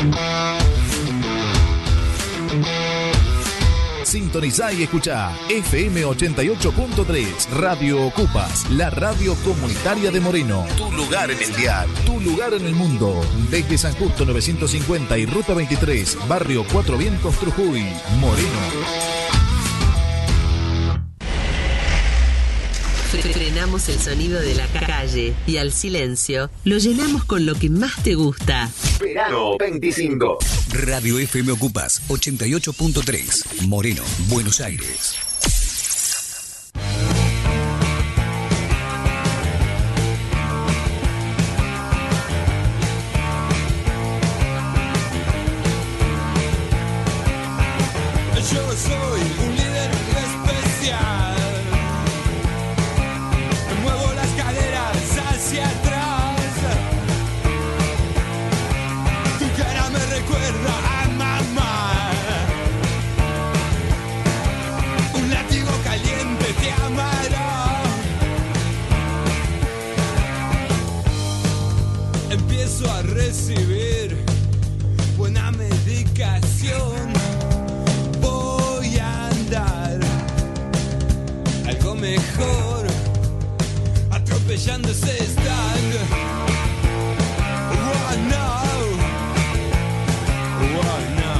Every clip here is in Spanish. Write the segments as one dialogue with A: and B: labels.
A: Sintonizá y escuchá FM 88.3, Radio Ocupas, la radio comunitaria de Moreno. Tu lugar en el dial, tu lugar en el mundo. Desde San Justo 950 y Ruta 23, Barrio Cuatro Vientos, Trujuy, Moreno.
B: Frenamos el sonido de la calle y al silencio lo llenamos con lo que más te gusta.
C: Verano 25.
D: Radio FM Ocupas 88.3, Moreno, Buenos Aires.
E: Yo soy un líder especial. Muevo las caderas hacia atrás. Tu cara me recuerda a mamá. Un látigo caliente te amará. Empiezo a recibir buena medicación. Voy a andar algo mejor. Atropellando ese stand. Oh no, oh no.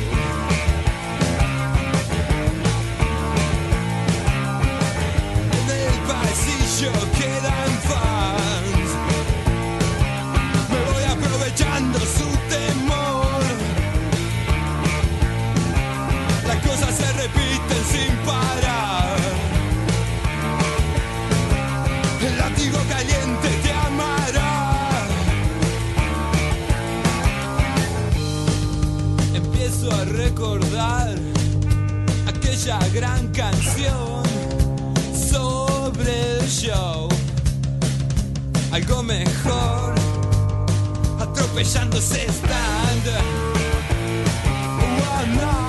E: En el pasillo quedan fans. Me voy aprovechando su temor. Las cosas se repiten sin parar. El látigo caliente te amará. Empiezo a recordar aquella gran canción sobre el show. Algo mejor, atropellando ese stand. Oh no.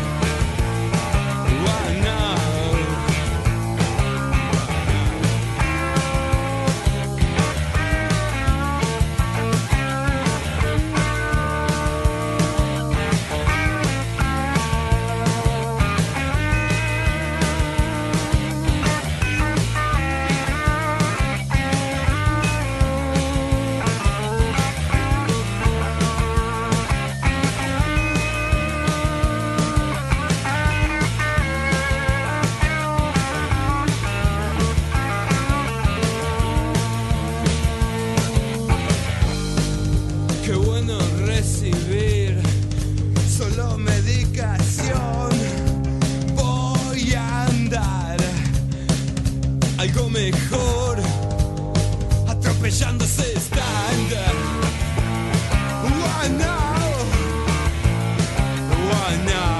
E: Qué bueno recibir solo medicación. Voy a andar algo mejor, atropellando ese stand. Oh no, oh no.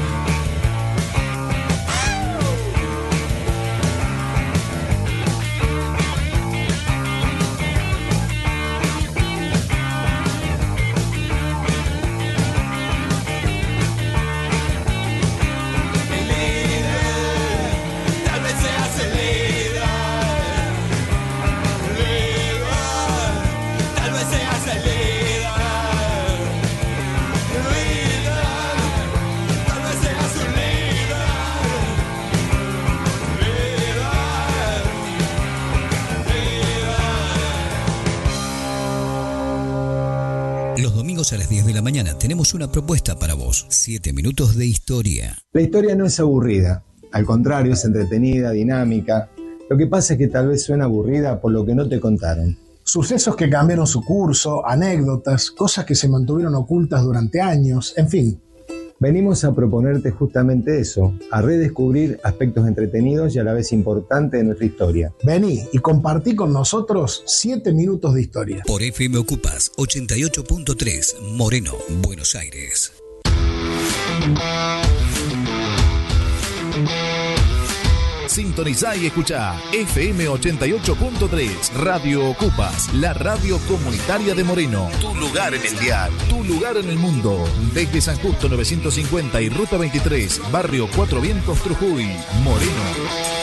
D: Los domingos a las 10 de la mañana tenemos una propuesta para vos. 7 minutos de historia.
F: La historia no es aburrida, al contrario es entretenida, dinámica. Lo que pasa es que tal vez suena aburrida por lo que no te contaron.
G: Sucesos que cambiaron su curso, anécdotas, cosas que se mantuvieron ocultas durante años, en fin.
F: Venimos a proponerte justamente eso, a redescubrir aspectos entretenidos y a la vez importantes de nuestra historia.
G: Vení y compartí con nosotros 7 minutos de historia.
D: Por FM Ocupas 88.3, Moreno, Buenos Aires.
A: Sintonizá y escuchá FM 88.3, Radio Ocupas, la radio comunitaria de Moreno. Tu lugar en el dial, tu lugar en el mundo. Desde San Justo 950 y Ruta 23, Barrio Cuatro Vientos, Trujuy, Moreno.